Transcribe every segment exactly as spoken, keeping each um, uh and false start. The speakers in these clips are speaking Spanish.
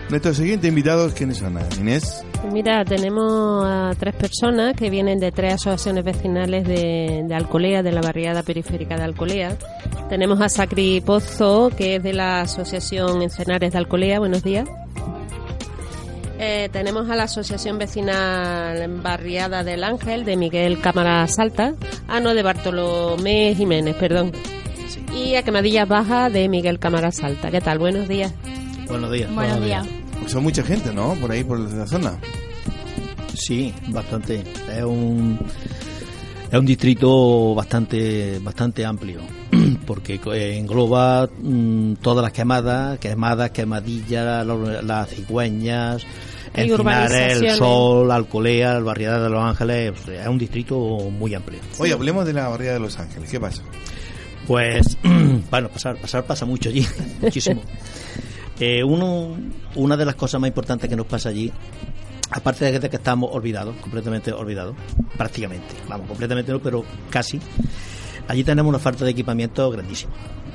Nuestros siguientes invitados, ¿quiénes son? Inés. Mira, tenemos a tres personas que vienen de tres asociaciones vecinales de, de Alcolea, de la barriada periférica de Alcolea. Tenemos a Sacri Pozo, que es de la Asociación Encenares de Alcolea. Buenos días. Eh, tenemos a la Asociación Vecinal Barriada del Ángel, de Miguel Cámara Salta. Ah, no, de Bartolomé Jiménez, perdón. Sí. Y a Quemadillas Bajas, de Miguel Cámara Salta. ¿Qué tal? Buenos días. Buenos días. Buenos días. Pues son mucha gente, ¿no? Por ahí, por la zona. Sí, bastante. Es un es un distrito bastante bastante amplio, porque engloba mmm, todas las quemadas, quemadas, quemadillas, las, las cigüeñas, Encinares, El Sol, Alcolea, la barriada de Los Ángeles. Es un distrito muy amplio. Oye, hablemos de la barriada de Los Ángeles. ¿Qué pasa? Pues, bueno, pasar, pasar pasa mucho allí, muchísimo. Eh, uno, una de las cosas más importantes que nos pasa allí, aparte de que estamos olvidados, completamente olvidados, prácticamente, vamos, completamente no, pero casi, allí tenemos una falta de equipamiento grandísima.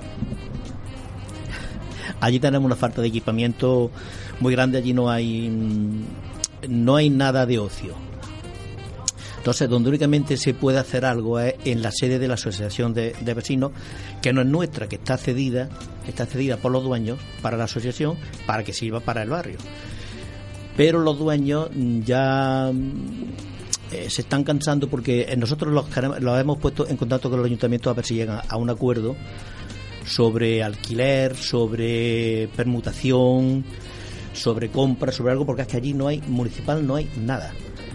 Allí tenemos una falta de equipamiento muy grande, allí no hay, no hay nada de ocio. Entonces, donde únicamente se puede hacer algo es en la sede de la Asociación de, de Vecinos, que no es nuestra, que está cedida, está cedida por los dueños para la asociación, para que sirva para el barrio. Pero los dueños ya eh, se están cansando, porque nosotros los, los hemos puesto en contacto con el ayuntamiento a ver si llegan a un acuerdo sobre alquiler, sobre permutación, sobre compra, sobre algo, porque es que allí no hay municipal, no hay nada.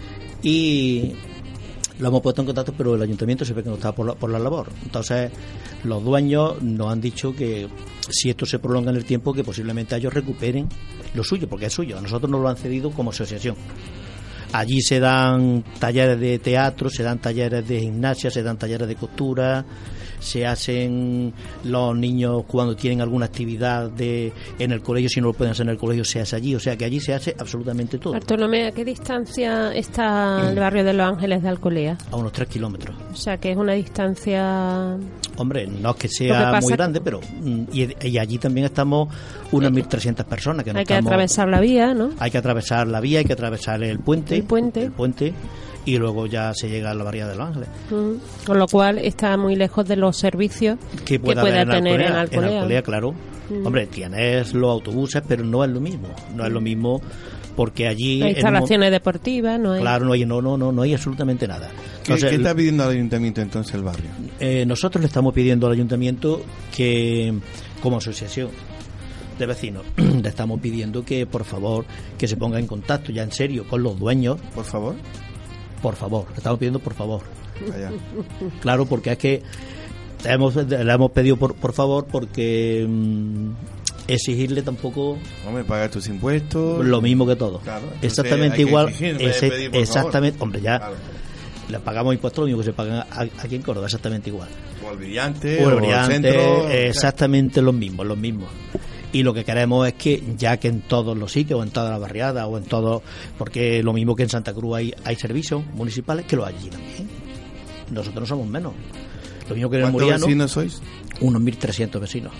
Y lo hemos puesto en contacto, pero el ayuntamiento se ve que no está por la, por la labor. Entonces, los dueños nos han dicho que si esto se prolonga en el tiempo, que posiblemente ellos recuperen lo suyo, porque es suyo. A nosotros nos lo han cedido como asociación. Allí se dan talleres de teatro, se dan talleres de gimnasia, se dan talleres de costura, se hacen los niños cuando tienen alguna actividad de en el colegio, si no lo pueden hacer en el colegio, se hace allí. O sea que allí se hace absolutamente todo. Bartolomé, ¿a qué distancia está el barrio de Los Ángeles de Alcolea? A unos tres kilómetros. O sea que es una distancia... Hombre, no es que sea muy grande, pero y, y allí también estamos unas mil trescientas personas. Que no hay que estamos, atravesar la vía, ¿no? Hay que atravesar la vía, hay que atravesar el puente. El puente. El puente. Y luego ya se llega a la barriada de Los Ángeles. Mm, con lo cual está muy lejos de los servicios que pueda, que pueda tener en Alcolea. En Alcolea, claro. Mm. Hombre, tienes los autobuses, pero no es lo mismo. No es lo mismo porque allí... Hay instalaciones un... deportivas, no hay... Claro, no hay, no, no, no, no hay absolutamente nada. Entonces, ¿Qué, ¿Qué está pidiendo al ayuntamiento entonces el barrio? Eh, nosotros le estamos pidiendo al ayuntamiento que, como asociación de vecinos, le estamos pidiendo que, por favor, que se ponga en contacto ya en serio con los dueños. Por favor. Por favor, le estamos pidiendo por favor. Vaya. Claro, porque es que le hemos, le hemos pedido por, por favor, porque mmm, exigirle tampoco... Hombre, pagar tus impuestos... Lo mismo que todo. Claro, exactamente igual. Exigir, ese, pedir, exactamente, favor. Hombre, ya... Claro. Le pagamos impuestos lo mismo que se pagan aquí en Córdoba, exactamente igual. O el brillante, o el, o brillante, el centro... Exactamente los mismos, los mismos. Y lo que queremos es que, ya que en todos los sitios, o en toda la barriada, o en todo, porque lo mismo que en Santa Cruz hay, hay servicios municipales, que lo hay allí también. Nosotros no somos menos. Lo mismo que en el Muriano. ¿Cuántos vecinos sois? Unos mil trescientos vecinos.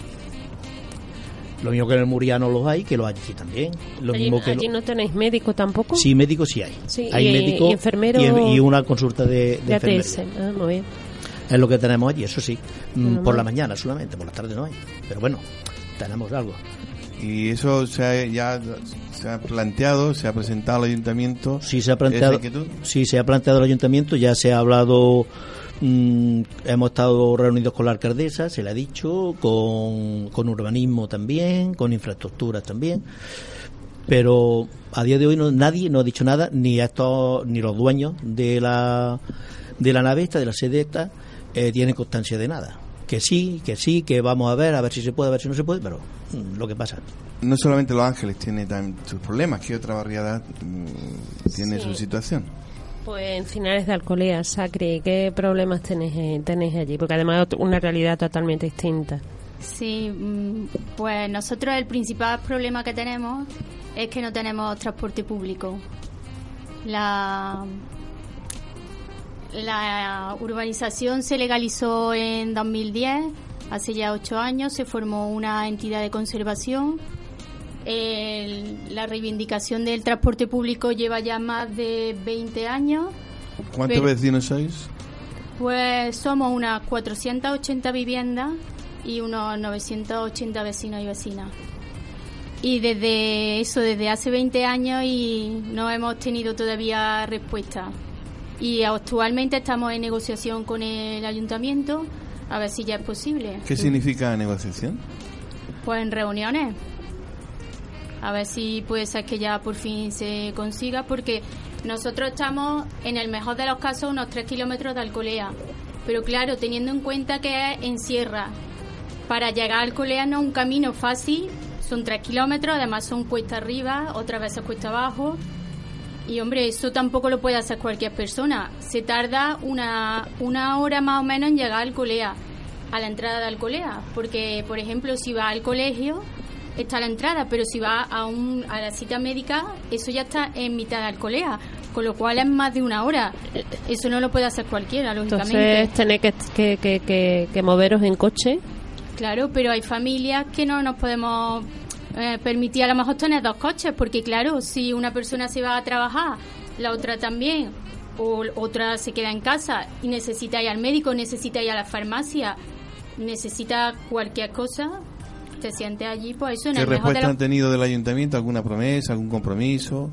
Lo mismo que en el Muriano los hay, que lo hay aquí también. Lo allí mismo que allí lo... no tenéis médico tampoco. Sí, médicos sí hay. Sí, hay y, médicos y enfermeros. Y, y una consulta de, de, de A T S. enfermería. Ah, muy bien. Es lo que tenemos allí, eso sí. Bueno, por bueno. la mañana solamente, por la tarde no hay. Pero bueno, tenemos algo. Y eso se ha, ya se ha planteado, se ha presentado al ayuntamiento. Sí, se ha planteado. Sí, se ha planteado al ayuntamiento, ya se ha hablado. Mmm, hemos estado reunidos con la alcaldesa, se le ha dicho, con, con urbanismo también, con infraestructuras también. Pero a día de hoy no, nadie no ha dicho nada, ni estos, ni los dueños de la de la nave esta, de la sede esta, eh, tienen constancia de nada. Que sí, que sí, que vamos a ver, a ver si se puede, a ver si no se puede, pero mmm, lo que pasa. No solamente Los Ángeles tiene también sus problemas, ¿qué otra barriada mmm, tiene sí. su situación? Pues Encinares de Alcolea, Sacri, ¿qué problemas tenéis, tenéis allí? Porque además es una realidad totalmente distinta. Sí, pues nosotros el principal problema que tenemos es que no tenemos transporte público. La... La urbanización se legalizó en dos mil diez, hace ya ocho años, se formó una entidad de conservación El, la reivindicación del transporte público lleva ya más de veinte años. ¿Cuántos pero, vecinos sois? Pues somos unas cuatrocientas ochenta viviendas y unos novecientos ochenta vecinos y vecinas. Y desde eso, desde hace veinte años, y no hemos tenido todavía respuesta. Y actualmente estamos en negociación con el ayuntamiento a ver si ya es posible. ¿Qué significa negociación? Pues en reuniones. A ver si puede ser que ya por fin se consiga, porque nosotros estamos, en el mejor de los casos, unos tres kilómetros de Alcolea. Pero claro, teniendo en cuenta que es en sierra, para llegar a Alcolea no es un camino fácil, son tres kilómetros, además son cuesta arriba, otras veces cuesta abajo. Y hombre, eso tampoco lo puede hacer cualquier persona. Se tarda una, una hora más o menos en llegar a Alcolea, a la entrada de Alcolea. Porque, por ejemplo, si va al colegio, está a la entrada, pero si va a, un, a la cita médica, eso ya está en mitad de Alcolea, con lo cual es más de una hora. Eso no lo puede hacer cualquiera, lógicamente. Entonces, tenéis que, que, que, que, que moveros en coche. Claro, pero hay familias que no nos podemos eh, permitir a lo mejor tener dos coches, porque claro, si una persona se va a trabajar, la otra también, o otra se queda en casa y necesita ir al médico, necesita ir a la farmacia, necesita cualquier cosa, te sientes allí, pues eso. En ¿Qué el respuesta mejor de los... han tenido del ayuntamiento? ¿Alguna promesa, algún compromiso?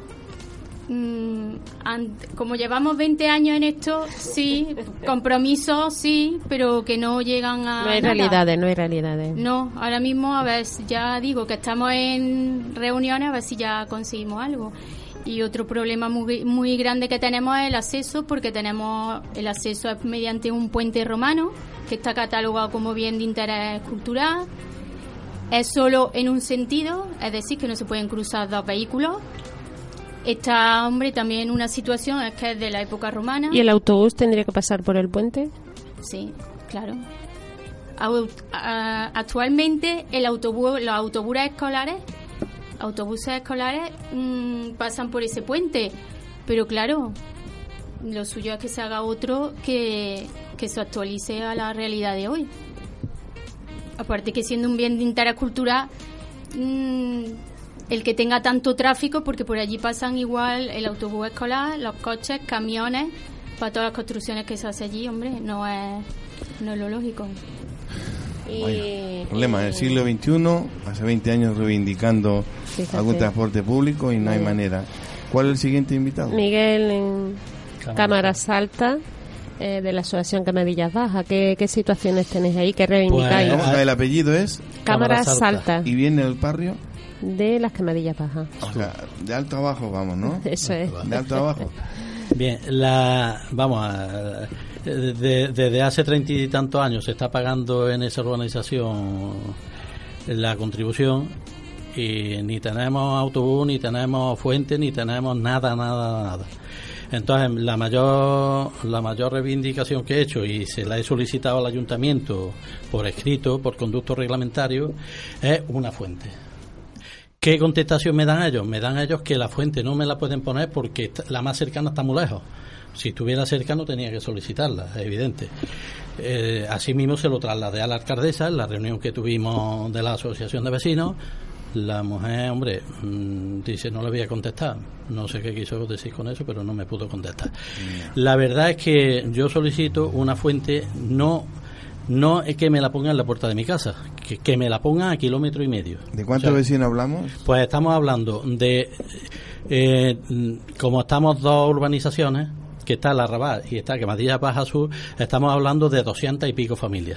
Mm, como llevamos veinte años en esto, sí, compromisos sí, pero que no llegan a no hay nada. realidades, no hay realidades. No, ahora mismo, a ver, ya digo que estamos en reuniones, a ver si ya conseguimos algo. Y otro problema muy, muy grande que tenemos es el acceso, porque tenemos el acceso es mediante un puente romano que está catalogado como bien de interés cultural. Es solo en un sentido, es decir, que no se pueden cruzar dos vehículos. Está, hombre, también una situación es que es de la época romana. ¿Y el autobús tendría que pasar por el puente? Sí, claro. Actualmente el autobús, los autobuses escolares, autobuses escolares mmm, pasan por ese puente, pero claro, lo suyo es que se haga otro que, que se actualice a la realidad de hoy. Aparte que siendo un bien de interés cultural, mmm, el que tenga tanto tráfico, porque por allí pasan igual el autobús escolar, los coches, camiones, para todas las construcciones que se hace allí, hombre, no es, no es lo lógico. Y, problema del siglo veintiuno, hace veinte años reivindicando fíjate. algún transporte público y no hay manera. ¿Cuál es el siguiente invitado? Miguel, en Cámaras Altas, eh, de la Asociación Camadillas Bajas. ¿Qué, qué situaciones tenéis ahí? ¿Qué reivindicáis? Pues, ¿el apellido es? Cámaras Altas. ¿Y viene el barrio? De las Camadillas Bajas. O sea, de alto a bajo vamos, ¿no? Eso es. De alto a bajo. Bien, la, vamos a... Desde, desde hace treinta y tantos años se está pagando en esa organización la contribución y ni tenemos autobús, ni tenemos fuente, ni tenemos nada, nada, nada. Entonces, la mayor la mayor reivindicación que he hecho, y se la he solicitado al ayuntamiento por escrito, por conducto reglamentario, es una fuente. ¿Qué contestación me dan ellos? Me dan ellos que la fuente no me la pueden poner porque la más cercana está muy lejos. Si estuviera cerca no tenía que solicitarla, es evidente. Eh, asimismo se lo trasladé a la alcaldesa en la reunión que tuvimos de la asociación de vecinos. La mujer, hombre, mmm, dice no le voy a contestar. No sé qué quiso decir con eso, pero no me pudo contestar. La verdad es que yo solicito una fuente, no no es que me la ponga en la puerta de mi casa, que, que me la ponga a kilómetro y medio. ¿De cuántos o sea, vecinos hablamos? Pues estamos hablando de, eh, como estamos dos urbanizaciones, que está la Arrabal y está Camadillas Bajas Sur, estamos hablando de doscientas y pico familias,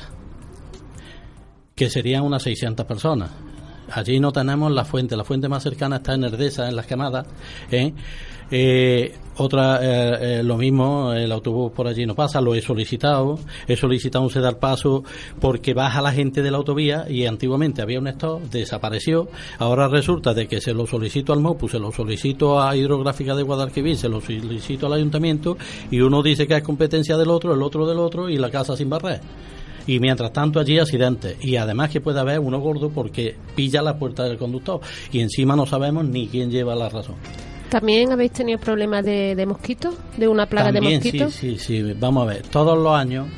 que serían unas seiscientas personas. Allí no tenemos la fuente, la fuente más cercana está en Erdesa, en Las Quemadas, ¿eh? Eh, otra, eh, eh, lo mismo, el autobús por allí no pasa, lo he solicitado, he solicitado un ceder paso porque baja la gente de la autovía y antiguamente había un stop, desapareció, ahora resulta de que se lo solicito al MOPU, se lo solicito a Hidrográfica de Guadalquivir, se lo solicito al ayuntamiento y uno dice que es competencia del otro, el otro del otro y la casa sin barrer. Y mientras tanto allí accidentes y además que puede haber uno gordo porque pilla la puerta del conductor y encima no sabemos ni quién lleva la razón. ¿También habéis tenido problemas de, de mosquitos? ¿De una plaga También, de mosquitos? Sí, sí, sí. Vamos a ver. Todos los años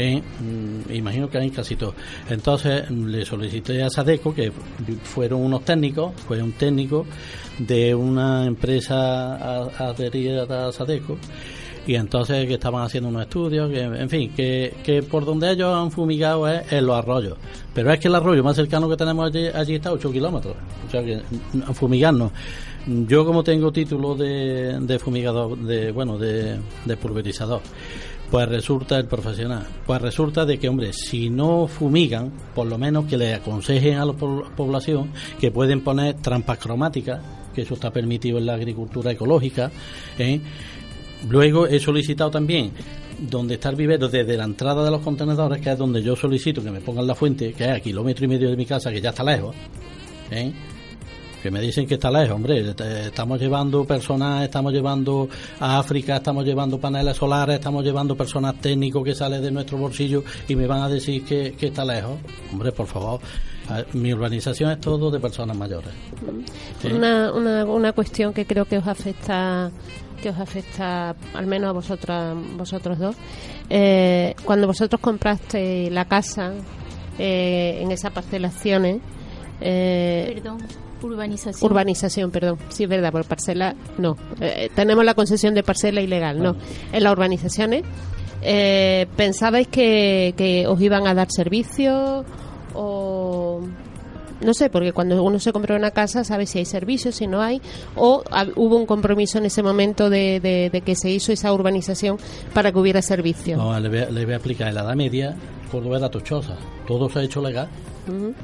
¿eh? Mm, imagino que hay casi todo. Entonces le solicité a Sadeco, que fueron unos técnicos, fue un técnico de una empresa adherida a Sadeco, y entonces que estaban haciendo unos estudios, que en fin, que, que por donde ellos han fumigado es en los arroyos, pero es que el arroyo más cercano que tenemos allí, allí está a ocho kilómetros, o sea que fumigarnos. Yo, como tengo título de, de fumigador, de bueno, de, de pulverizador, pues resulta el profesional, pues resulta de que, hombre, si no fumigan, por lo menos que le aconsejen a la población que pueden poner trampas cromáticas, que eso está permitido en la agricultura ecológica, ¿eh? Luego he solicitado también donde está el vivero, desde la entrada de los contenedores, que es donde yo solicito que me pongan la fuente, que es a kilómetro y medio de mi casa, que ya está lejos, ¿eh? Que me dicen que está lejos, hombre, estamos llevando personas, estamos llevando a África, estamos llevando paneles solares, estamos llevando personas técnicos que salen de nuestro bolsillo y me van a decir que, que está lejos. Hombre, por favor, mi urbanización es todo de personas mayores. ¿Sí? Una, una, una cuestión que creo que os afecta que os afecta al menos a vosotras, vosotros dos. Eh, cuando vosotros compraste la casa, eh, en esas parcelaciones, eh, perdón, urbanización. Urbanización, perdón. Sí, es verdad, por parcela no. Eh, tenemos la concesión de parcela ilegal, no. En las urbanizaciones, eh, ¿pensabais que, que os iban a dar servicios o...? No sé, porque cuando uno se compra una casa sabe si hay servicios, si no hay, o a, hubo un compromiso en ese momento de, de, de que se hizo esa urbanización para que hubiera servicios. No, le voy a, le voy a explicar. En la Edad Media, Córdoba era tochosa, todo se ha hecho legal. Uh-huh.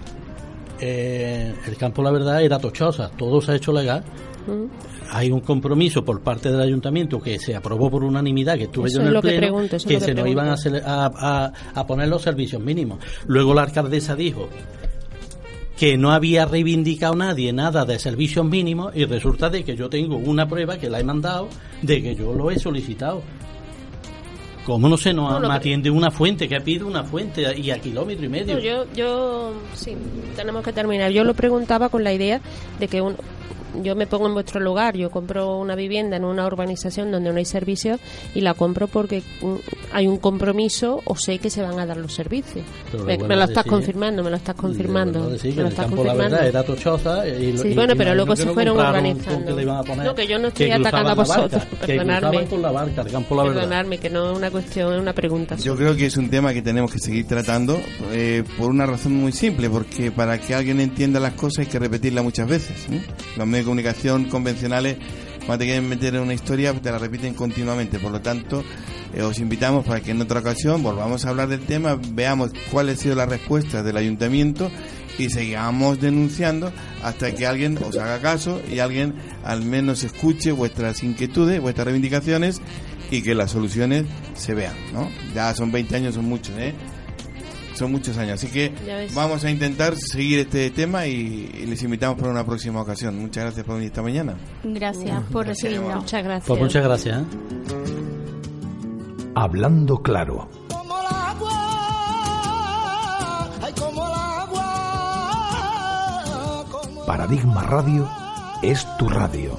Eh, el campo, la verdad, era tochosa, todo se ha hecho legal. Uh-huh. Hay un compromiso por parte del ayuntamiento que se aprobó por unanimidad, que estuve eso yo en el pleno, que, pregunto, que, que se nos iban a, hacer, a, a, a poner los servicios mínimos. Luego la alcaldesa dijo que no había reivindicado nadie nada de servicios mínimos, y resulta de que yo tengo una prueba que la he mandado de que yo lo he solicitado. ¿Cómo no se nos no, atiende una fuente? Que pide una fuente y a kilómetro y medio. No, yo, yo, sí, tenemos que terminar. Yo lo preguntaba con la idea de que un, yo me pongo en vuestro lugar, yo compro una vivienda en una urbanización donde no hay servicios y la compro porque hay un compromiso o sé que se van a dar los servicios. Me, me lo estás decir, confirmando, me lo estás confirmando. Decir, me lo el estás campo, confirmando. La verdad, era tochosa y, sí, y, bueno, y pero luego se fueron no organizando. Poner, no, que yo no estoy atacando a vosotros, barca, perdonadme. Que con la barca, el campo, la perdonadme, verdad. que no es una cuestión, es una pregunta. Yo creo que es un tema que tenemos que seguir tratando eh, por una razón muy simple, porque para que alguien entienda las cosas hay que repetirlas muchas veces, ¿eh? Los medios de comunicación convencionales, cuando te quieren meter en una historia, te la repiten continuamente. Por lo tanto, eh, os invitamos para que en otra ocasión volvamos a hablar del tema, veamos cuál ha sido la respuesta del ayuntamiento y sigamos denunciando hasta que alguien os haga caso y alguien al menos escuche vuestras inquietudes, vuestras reivindicaciones y que las soluciones se vean, ¿no? Ya son veinte años, son muchos, ¿eh? Son muchos años, así que vamos a intentar seguir este tema y, y les invitamos para una próxima ocasión. Muchas gracias por venir esta mañana. Gracias por recibirnos. Muchas gracias. Pues muchas gracias. ¿eh? Hablando claro. Como el agua, ay, como el agua, como... Paradigma Radio es tu radio.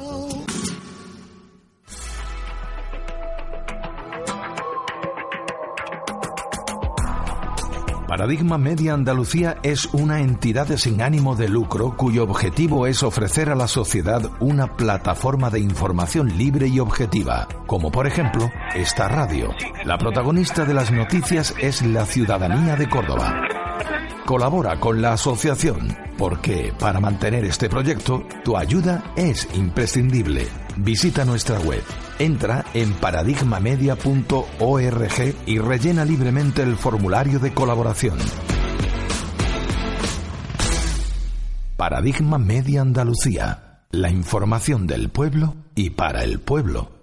Paradigma Media Andalucía es una entidad sin ánimo de lucro cuyo objetivo es ofrecer a la sociedad una plataforma de información libre y objetiva, como por ejemplo esta radio. La protagonista de las noticias es la ciudadanía de Córdoba. Colabora con la asociación, porque para mantener este proyecto, tu ayuda es imprescindible. Visita nuestra web, entra en paradigmamedia punto org y rellena libremente el formulario de colaboración. Paradigma Media Andalucía, la información del pueblo y para el pueblo.